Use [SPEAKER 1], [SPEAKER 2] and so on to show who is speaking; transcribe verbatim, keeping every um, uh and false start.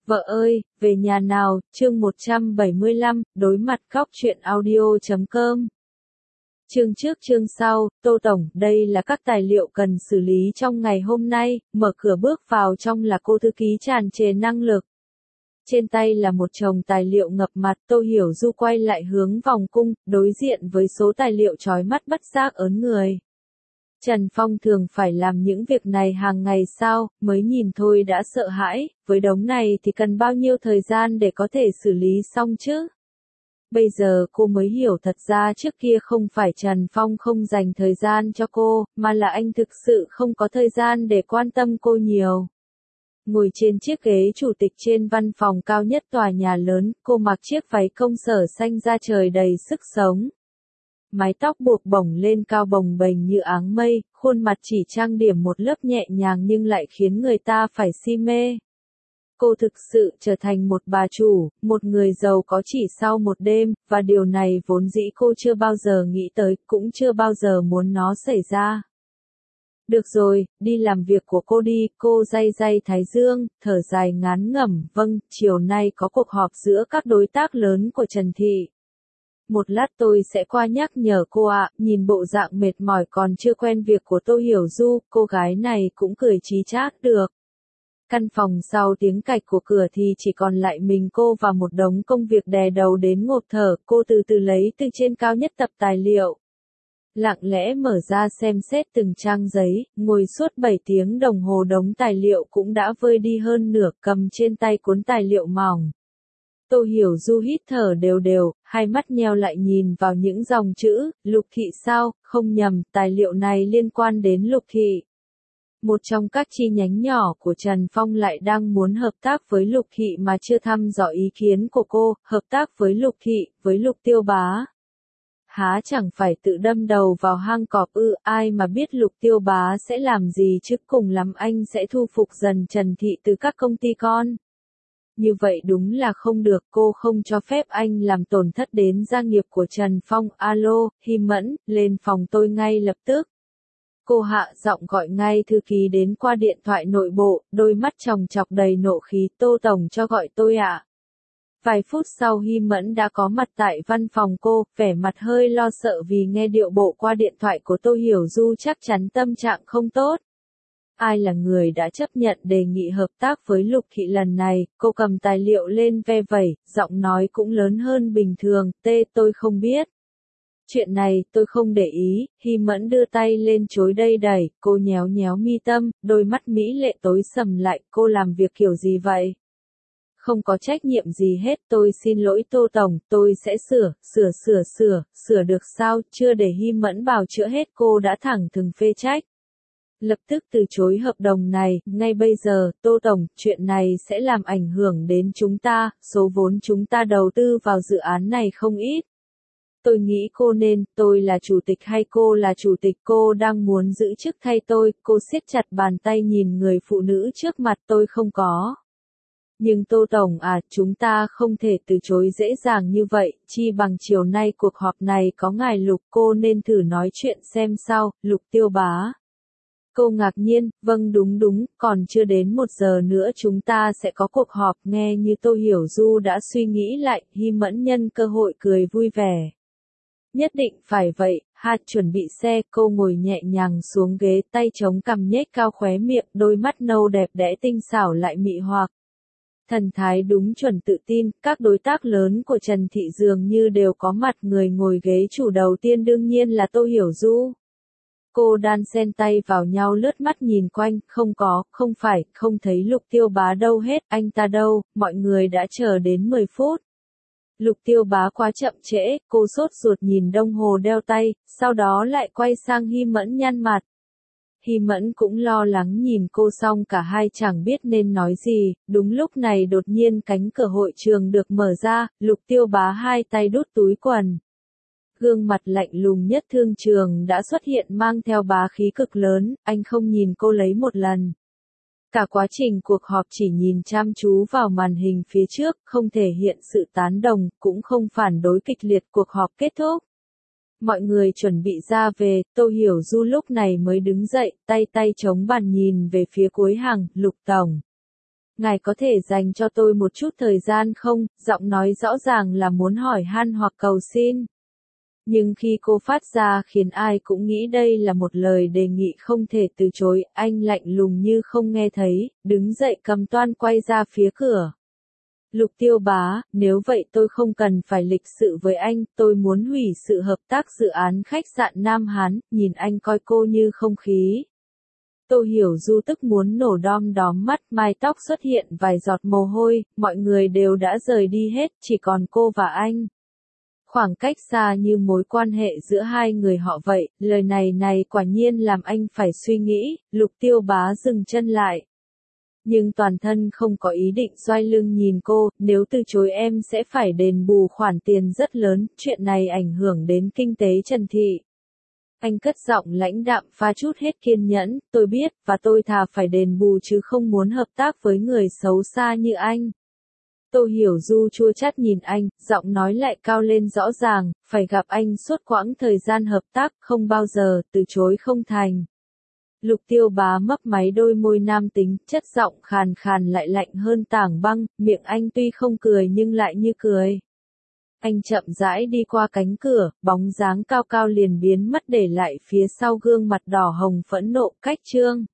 [SPEAKER 1] Vợ ơi, về nhà nào, chương một trăm bảy mươi lăm, đối mặt góc truyện audio chấm com. Chương trước chương sau, Tô Tổng, đây là các tài liệu cần xử lý trong ngày hôm nay, mở cửa bước vào trong là cô thư ký tràn trề năng lực. Trên tay là một chồng tài liệu ngập mặt, Tô Hiểu Du quay lại hướng vòng cung, đối diện với số tài liệu chói mắt bất giác ớn người. Trần Phong thường phải làm những việc này hàng ngày sao, mới nhìn thôi đã sợ hãi, với đống này thì cần bao nhiêu thời gian để có thể xử lý xong chứ? Bây giờ cô mới hiểu thật ra trước kia không phải Trần Phong không dành thời gian cho cô, mà là anh thực sự không có thời gian để quan tâm cô nhiều. Ngồi trên chiếc ghế chủ tịch trên văn phòng cao nhất tòa nhà lớn, cô mặc chiếc váy công sở xanh da trời đầy sức sống. Mái tóc buộc bổng lên cao bồng bềnh như áng mây, khuôn mặt chỉ trang điểm một lớp nhẹ nhàng nhưng lại khiến người ta phải si mê. Cô thực sự trở thành một bà chủ, một người giàu có chỉ sau một đêm, và điều này vốn dĩ cô chưa bao giờ nghĩ tới, cũng chưa bao giờ muốn nó xảy ra. Được rồi, đi làm việc của cô đi, cô day day thái dương, thở dài ngán ngẩm, vâng, chiều nay có cuộc họp giữa các đối tác lớn của Trần Thị. Một lát tôi sẽ qua nhắc nhở cô ạ, nhìn bộ dạng mệt mỏi còn chưa quen việc của Tô Hiểu Du, cô gái này cũng cười chí chát được. Căn phòng sau tiếng cạch của cửa thì chỉ còn lại mình cô và một đống công việc đè đầu đến ngộp thở, cô từ từ lấy từ trên cao nhất tập tài liệu. Lặng lẽ mở ra xem xét từng trang giấy, ngồi suốt bảy tiếng đồng hồ đống tài liệu cũng đã vơi đi hơn nửa, cầm trên tay cuốn tài liệu mỏng. Tô Hiểu Du hít thở đều đều, hai mắt nheo lại nhìn vào những dòng chữ, Lục Thị sao, không nhầm, tài liệu này liên quan đến Lục Thị. Một trong các chi nhánh nhỏ của Trần Phong lại đang muốn hợp tác với Lục Thị mà chưa thăm dò ý kiến của cô, hợp tác với Lục Thị, với Lục Tiêu Bá. Há chẳng phải tự đâm đầu vào hang cọp ư, ai mà biết Lục Tiêu Bá sẽ làm gì chứ, cùng lắm anh sẽ thu phục dần Trần Thị từ các công ty con. Như vậy đúng là không được, cô không cho phép anh làm tổn thất đến gia nghiệp của Trần Phong. Alo, Hi Mẫn, lên phòng tôi ngay lập tức. Cô hạ giọng gọi ngay thư ký đến qua điện thoại nội bộ, đôi mắt tròng trọc đầy nộ khí. Tô Tổng cho gọi tôi ạ. À? Vài phút sau Hi Mẫn đã có mặt tại văn phòng cô, vẻ mặt hơi lo sợ vì nghe điệu bộ qua điện thoại của Tô Hiểu Du chắc chắn tâm trạng không tốt. Ai là người đã chấp nhận đề nghị hợp tác với Lục Thị lần này, cô cầm tài liệu lên ve vẩy, giọng nói cũng lớn hơn bình thường, tê tôi không biết. Chuyện này tôi không để ý, Hi Mẫn đưa tay lên chối đây đẩy, cô nhéo nhéo mi tâm, đôi mắt mỹ lệ tối sầm lại, cô làm việc kiểu gì vậy? Không có trách nhiệm gì hết, tôi xin lỗi Tô Tổng, tôi sẽ sửa, sửa sửa sửa, sửa được sao, chưa để Hi Mẫn bào chữa hết cô đã thẳng thừng phê trách. Lập tức từ chối hợp đồng này, ngay bây giờ, Tô Tổng, chuyện này sẽ làm ảnh hưởng đến chúng ta, số vốn chúng ta đầu tư vào dự án này không ít. Tôi nghĩ cô nên, tôi là chủ tịch hay cô là chủ tịch, cô đang muốn giữ chức thay tôi, cô siết chặt bàn tay nhìn người phụ nữ trước mặt, tôi không có. Nhưng Tô Tổng à, chúng ta không thể từ chối dễ dàng như vậy, chi bằng chiều nay cuộc họp này có ngài Lục, cô nên thử nói chuyện xem sao, Lục Tiêu Bá. Cô ngạc nhiên, vâng đúng đúng, còn chưa đến một giờ nữa chúng ta sẽ có cuộc họp, nghe như Tô Hiểu Du đã suy nghĩ lại, Hi Mẫn nhân cơ hội cười vui vẻ. Nhất định phải vậy, ha, chuẩn bị xe, cô ngồi nhẹ nhàng xuống ghế, tay chống cằm nhếch cao khóe miệng, đôi mắt nâu đẹp đẽ tinh xảo lại mị hoặc. Thần thái đúng chuẩn tự tin, các đối tác lớn của Trần Thị dường như đều có mặt, người ngồi ghế chủ đầu tiên đương nhiên là Tô Hiểu Du. Cô đan xen tay vào nhau lướt mắt nhìn quanh, không có, không phải, không thấy Lục Tiêu Bá đâu hết, anh ta đâu, mọi người đã chờ đến mười phút. Lục Tiêu Bá quá chậm trễ, cô sốt ruột nhìn đồng hồ đeo tay, sau đó lại quay sang Hi Mẫn nhăn mặt. Hi Mẫn cũng lo lắng nhìn cô xong cả hai chẳng biết nên nói gì, đúng lúc này đột nhiên cánh cửa hội trường được mở ra, Lục Tiêu Bá hai tay đút túi quần. Gương mặt lạnh lùng nhất thương trường đã xuất hiện mang theo bá khí cực lớn, anh không nhìn cô lấy một lần. Cả quá trình cuộc họp chỉ nhìn chăm chú vào màn hình phía trước, không thể hiện sự tán đồng, cũng không phản đối kịch liệt. Cuộc họp kết thúc. Mọi người chuẩn bị ra về, Tô Hiểu Du lúc này mới đứng dậy, tay tay chống bàn nhìn về phía cuối hàng, Lục Tổng. Ngài có thể dành cho tôi một chút thời gian không? Giọng nói rõ ràng là muốn hỏi han hoặc cầu xin. Nhưng khi cô phát ra khiến ai cũng nghĩ đây là một lời đề nghị không thể từ chối, anh lạnh lùng như không nghe thấy, đứng dậy cầm toan quay ra phía cửa. Lục Tiêu Bá, nếu vậy tôi không cần phải lịch sự với anh, tôi muốn hủy sự hợp tác dự án khách sạn Nam Hán, nhìn anh coi cô như không khí. Tô Hiểu Du tức muốn nổ đom đóm mắt, mái tóc xuất hiện vài giọt mồ hôi, mọi người đều đã rời đi hết, chỉ còn cô và anh. Khoảng cách xa như mối quan hệ giữa hai người họ vậy, lời này này quả nhiên làm anh phải suy nghĩ, Lục Tiêu Bá dừng chân lại. Nhưng toàn thân không có ý định xoay lưng nhìn cô, nếu từ chối em sẽ phải đền bù khoản tiền rất lớn, chuyện này ảnh hưởng đến kinh tế Trần Thị. Anh cất giọng lãnh đạm pha chút hết kiên nhẫn, tôi biết, và tôi thà phải đền bù chứ không muốn hợp tác với người xấu xa như anh. Tô Hiểu Du chua chát nhìn anh, giọng nói lại cao lên rõ ràng, phải gặp anh suốt quãng thời gian hợp tác, không bao giờ, từ chối không thành. Lục Tiêu Bá mấp máy đôi môi nam tính, chất giọng khàn khàn lại lạnh hơn tảng băng, miệng anh tuy không cười nhưng lại như cười. Anh chậm rãi đi qua cánh cửa, bóng dáng cao cao liền biến mất để lại phía sau gương mặt đỏ hồng phẫn nộ, Cách Trương.